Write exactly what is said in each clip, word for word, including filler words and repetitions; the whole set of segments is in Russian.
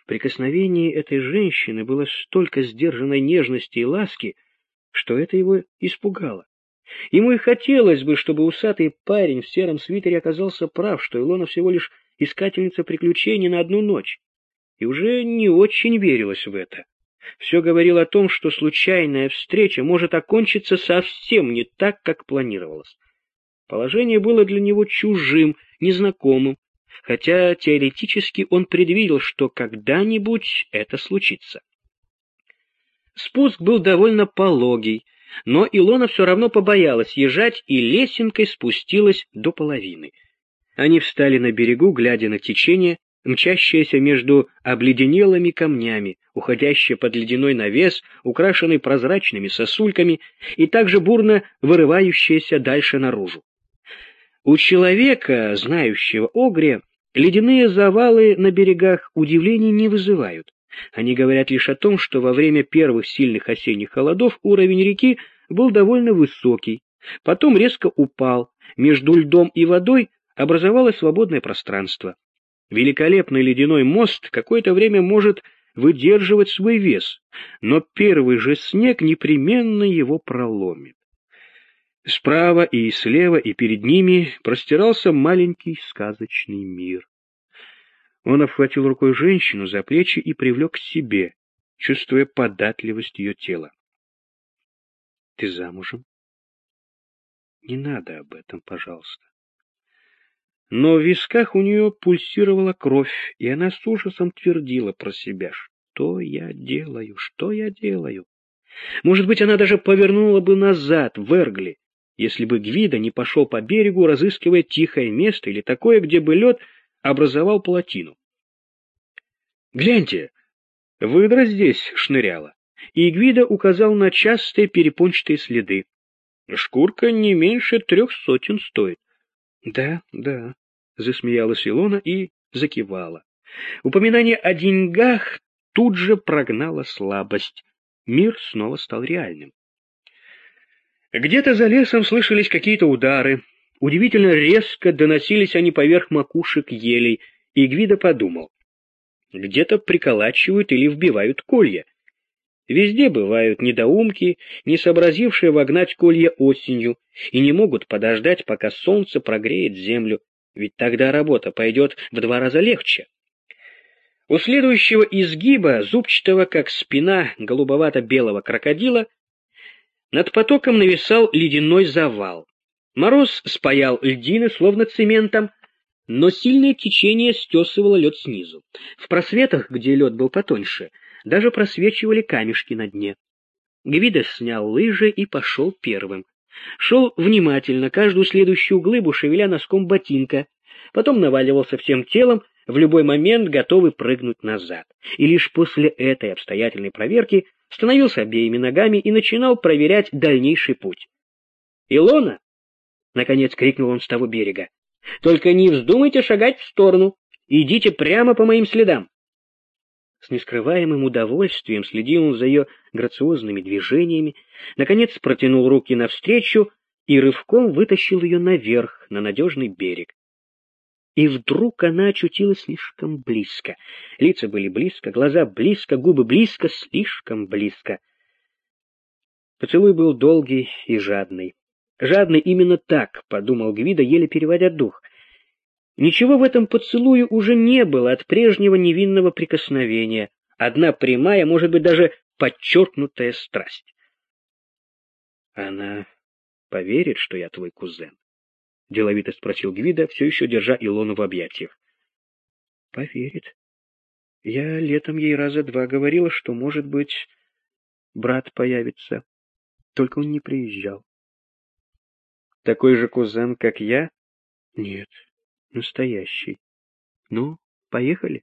В прикосновении этой женщины было столько сдержанной нежности и ласки, что это его испугало. Ему и хотелось бы, чтобы усатый парень в сером свитере оказался прав, что Илона всего лишь искательница приключений на одну ночь. И уже не очень верилось в это. Все говорило о том, что случайная встреча может окончиться совсем не так, как планировалось. Положение было для него чужим, незнакомым, хотя теоретически он предвидел, что когда-нибудь это случится. Спуск был довольно пологий, но Илона все равно побоялась езжать и лесенкой спустилась до половины. Они встали на берегу, глядя на течение, мчащееся между обледенелыми камнями, уходящее под ледяной навес, украшенный прозрачными сосульками и также бурно вырывающееся дальше наружу. У человека, знающего Огре, ледяные завалы на берегах удивлений не вызывают. Они говорят лишь о том, что во время первых сильных осенних холодов уровень реки был довольно высокий, потом резко упал, между льдом и водой образовалось свободное пространство. Великолепный ледяной мост какое-то время может выдерживать свой вес, но первый же снег непременно его проломит. Справа и слева и перед ними простирался маленький сказочный мир. Он обхватил рукой женщину за плечи и привлек к себе, чувствуя податливость ее тела. — Ты замужем? — Не надо об этом, пожалуйста. Но в висках у нее пульсировала кровь, и она с ужасом твердила про себя: что я делаю, что я делаю? Может быть, она даже повернула бы назад, в Эргли, если бы Гвидо не пошел по берегу, разыскивая тихое место или такое, где бы лед образовал плотину. «Гляньте, выдра здесь шныряла», и Гвидо указал на частые перепончатые следы. «Шкурка не меньше трех сотен стоит». «Да, да», — засмеялась Илона и закивала. Упоминание о деньгах тут же прогнало слабость. Мир снова стал реальным. Где-то за лесом слышались какие-то удары. Удивительно резко доносились они поверх макушек елей, и Гвидо подумал: где-то приколачивают или вбивают колья. Везде бывают недоумки, не сообразившие вогнать колья осенью, и не могут подождать, пока солнце прогреет землю, ведь тогда работа пойдет в два раза легче. У следующего изгиба, зубчатого, как спина голубовато-белого крокодила, над потоком нависал ледяной завал. Мороз спаял льдины, словно цементом, но сильное течение стесывало лед снизу. В просветах, где лед был потоньше, даже просвечивали камешки на дне. Гвидо снял лыжи и пошел первым. Шел внимательно, каждую следующую глыбу шевеля носком ботинка, потом наваливался всем телом, в любой момент готовый прыгнуть назад. И лишь после этой обстоятельной проверки становился обеими ногами и начинал проверять дальнейший путь. «Илона!» — наконец крикнул он с того берега. «Только не вздумайте шагать в сторону. Идите прямо по моим следам». С нескрываемым удовольствием следил он за ее грациозными движениями, наконец протянул руки навстречу и рывком вытащил ее наверх, на надежный берег. И вдруг она очутилась слишком близко. Лица были близко, глаза близко, губы близко, слишком близко. Поцелуй был долгий и жадный. Жадный именно так, подумал Гвидо, еле переводя дух. Ничего в этом поцелуе уже не было от прежнего невинного прикосновения. Одна прямая, может быть, даже подчеркнутая страсть. Она поверит, что я твой кузен? — деловито спросил Гвидо, все еще держа Илону в объятиях. — Поверит. Я летом ей раза два говорила, что, может быть, брат появится. Только он не приезжал. — Такой же кузен, как я? — Нет, настоящий. Ну, поехали.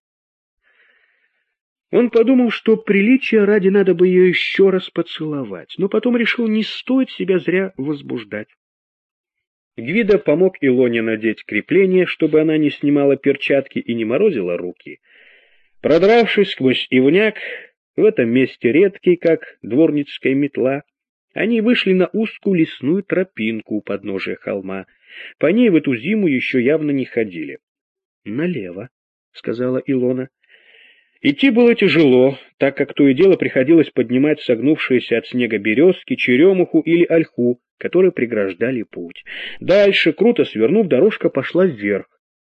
Он подумал, что приличия ради надо бы ее еще раз поцеловать, но потом решил, не стоит себя зря возбуждать. Гвидо помог Илоне надеть крепление, чтобы она не снимала перчатки и не морозила руки. Продравшись сквозь ивняк, в этом месте редкий, как дворницкая метла, они вышли на узкую лесную тропинку у подножия холма. По ней в эту зиму еще явно не ходили. — Налево, — сказала Илона. Идти было тяжело, так как то и дело приходилось поднимать согнувшиеся от снега березки, черемуху или ольху, которые преграждали путь. Дальше, круто свернув, дорожка пошла вверх.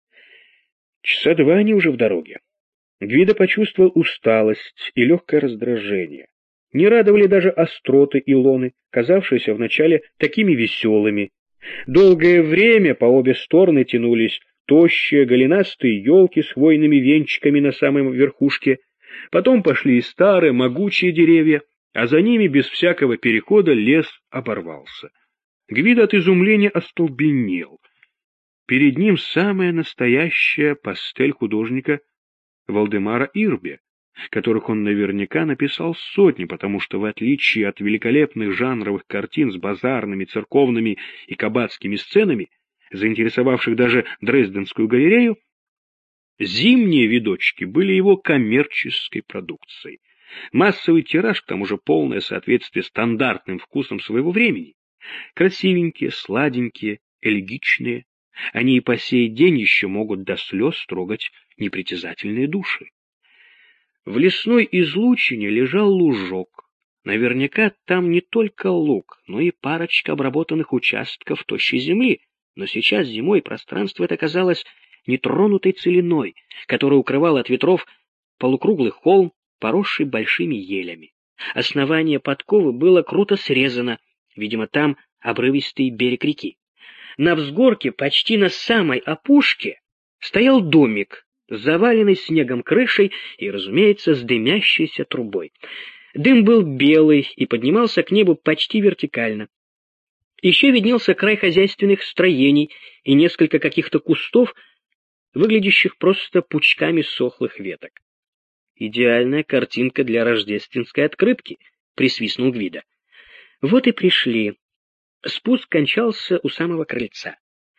Часа два они уже в дороге. Гвидо почувствовал усталость и легкое раздражение. Не радовали даже остроты Илоны, казавшиеся вначале такими веселыми. Долгое время по обе стороны тянулись тощие голенастые елки с хвойными венчиками на самой верхушке. Потом пошли и старые могучие деревья, а за ними без всякого перехода лес оборвался. Гвидо от изумления остолбенел. Перед ним самая настоящая пастель художника Валдемара Ирбе, которых он наверняка написал сотни, потому что, в отличие от великолепных жанровых картин с базарными, церковными и кабацкими сценами, заинтересовавших даже Дрезденскую галерею, зимние видочки были его коммерческой продукцией. Массовый тираж, к тому же полное соответствие стандартным вкусам своего времени. Красивенькие, сладенькие, элегичные, они и по сей день еще могут до слез трогать непритязательные души. В лесной излучине лежал лужок. Наверняка там не только луг, но и парочка обработанных участков тощей земли, но сейчас зимой пространство это казалось нетронутой целиной, которая укрывала от ветров полукруглый холм, поросший большими елями. Основание подковы было круто срезано, видимо, там обрывистый берег реки. На взгорке, почти на самой опушке, стоял домик с заваленной снегом крышей и, разумеется, с дымящейся трубой. Дым был белый и поднимался к небу почти вертикально. Еще виднелся край хозяйственных строений и несколько каких-то кустов, выглядящих просто пучками сохлых веток. «Идеальная картинка для рождественской открытки», — присвистнул Гвидо. Вот и пришли. Спуск кончался у самого крыльца.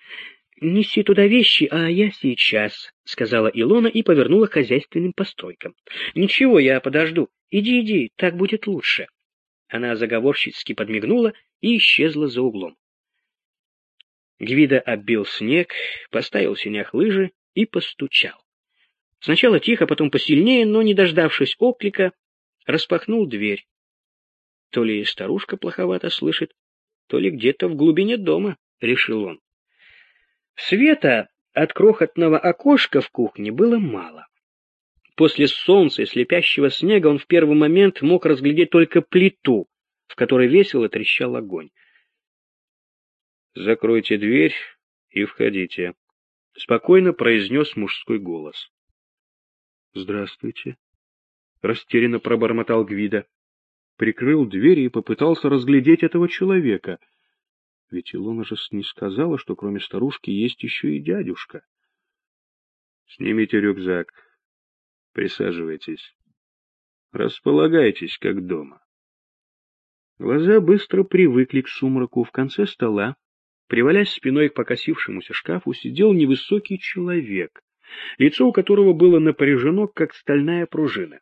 «Неси туда вещи, а я сейчас», — сказала Илона и повернула к хозяйственным постройкам. «Ничего, я подожду. Иди, иди, так будет лучше». Она заговорщицки подмигнула и исчезла за углом. Гвидо оббил снег, поставил в сенях лыжи и постучал. Сначала тихо, потом посильнее, но, не дождавшись оклика, распахнул дверь. То ли старушка плоховато слышит, то ли где-то в глубине дома, — решил он. Света от крохотного окошка в кухне было мало. После солнца и слепящего снега он в первый момент мог разглядеть только плиту, в которой весело трещал огонь. «Закройте дверь и входите», — спокойно произнес мужской голос. «Здравствуйте», — растерянно пробормотал Гвидо. Прикрыл дверь и попытался разглядеть этого человека. Ведь Илона же не сказала, что кроме старушки есть еще и дядюшка. «Снимите рюкзак. Присаживайтесь. Располагайтесь, как дома». Глаза быстро привыкли к сумраку. В конце стола, привалясь спиной к покосившемуся шкафу, сидел невысокий человек, лицо у которого было напряжено, как стальная пружина.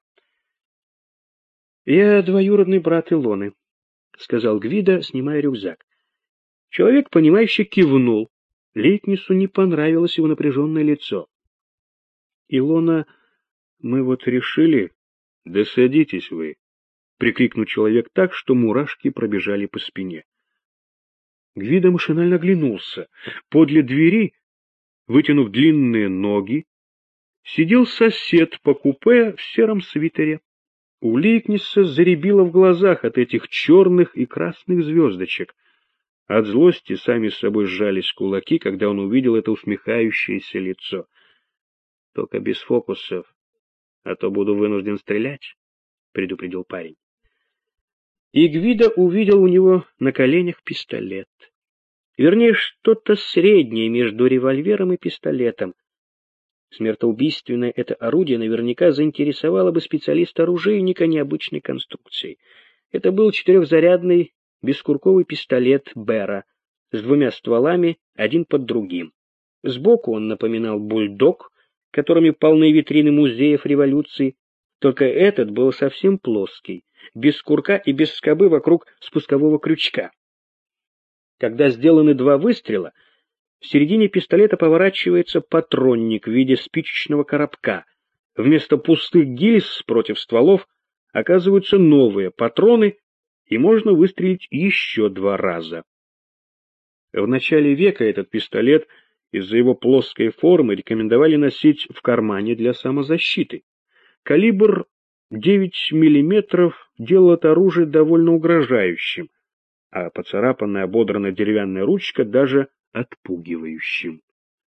«Я двоюродный брат Илоны», — сказал Гвидо, снимая рюкзак. Человек, понимающе кивнул. Лейтнису не понравилось его напряженное лицо. «Илона, мы вот решили...» «Да садитесь вы», — прикрикнул человек так, что мурашки пробежали по спине. Гвидо машинально оглянулся. Подле двери, вытянув длинные ноги, сидел сосед по купе в сером свитере. У Лейкниса заребило в глазах от этих черных и красных звездочек. От злости сами с собой сжались кулаки, когда он увидел это усмехающееся лицо. «Только без фокусов, а то буду вынужден стрелять», — предупредил парень. И Гвидо увидел у него на коленях пистолет. Вернее, что-то среднее между револьвером и пистолетом. Смертоубийственное это орудие наверняка заинтересовало бы специалиста-оружейника необычной конструкции. Это был четырехзарядный бескурковый пистолет Бера с двумя стволами, один под другим. Сбоку он напоминал бульдог, которыми полны витрины музеев революции, только этот был совсем плоский, без курка и без скобы вокруг спускового крючка. Когда сделаны два выстрела, в середине пистолета поворачивается патронник в виде спичечного коробка, Вместо пустых гильз против стволов оказываются новые патроны, и можно выстрелить еще два раза. В начале века этот пистолет из-за его плоской формы рекомендовали носить в кармане для самозащиты. Калибр девять миллиметров делал это оружие довольно угрожающим, а поцарапанная ободранная деревянная ручка даже отпугивающим.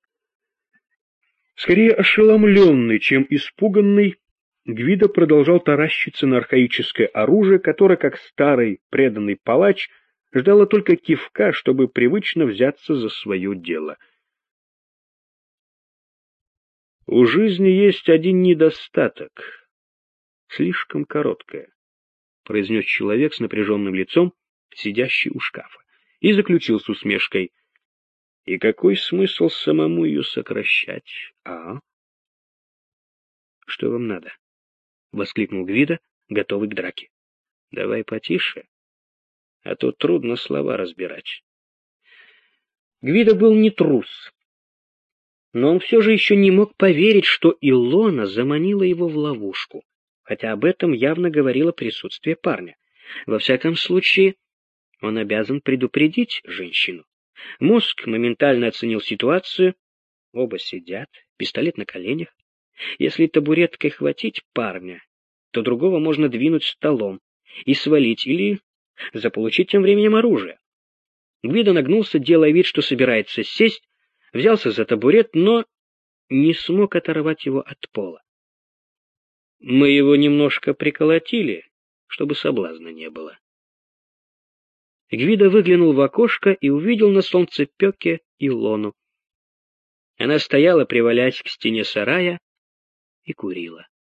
Скорее ошеломленный, чем испуганный, Гвидо продолжал таращиться на архаическое оружие, которое, как старый преданный палач, ждало только кивка, чтобы привычно взяться за свое дело. У жизни есть один недостаток. Слишком короткая, — произнес человек с напряженным лицом, сидящий у шкафа, и заключил с усмешкой: — И какой смысл самому ее сокращать, а? — Что вам надо? — воскликнул Гвидо, готовый к драке. — Давай потише, а то трудно слова разбирать. Гвидо был не трус, но он все же еще не мог поверить, что Илона заманила его в ловушку, хотя об этом явно говорило присутствие парня. Во всяком случае, он обязан предупредить женщину. Мозг моментально оценил ситуацию. Оба сидят, пистолет на коленях. Если табуреткой хватить парня, то другого можно двинуть столом и свалить или заполучить тем временем оружие. Гвидо нагнулся, делая вид, что собирается сесть, взялся за табурет, но не смог оторвать его от пола. Мы его немножко приколотили, чтобы соблазна не было. Гвидо выглянул в окошко и увидел на солнцепёке Илону. Она стояла, привалясь к стене сарая, и курила.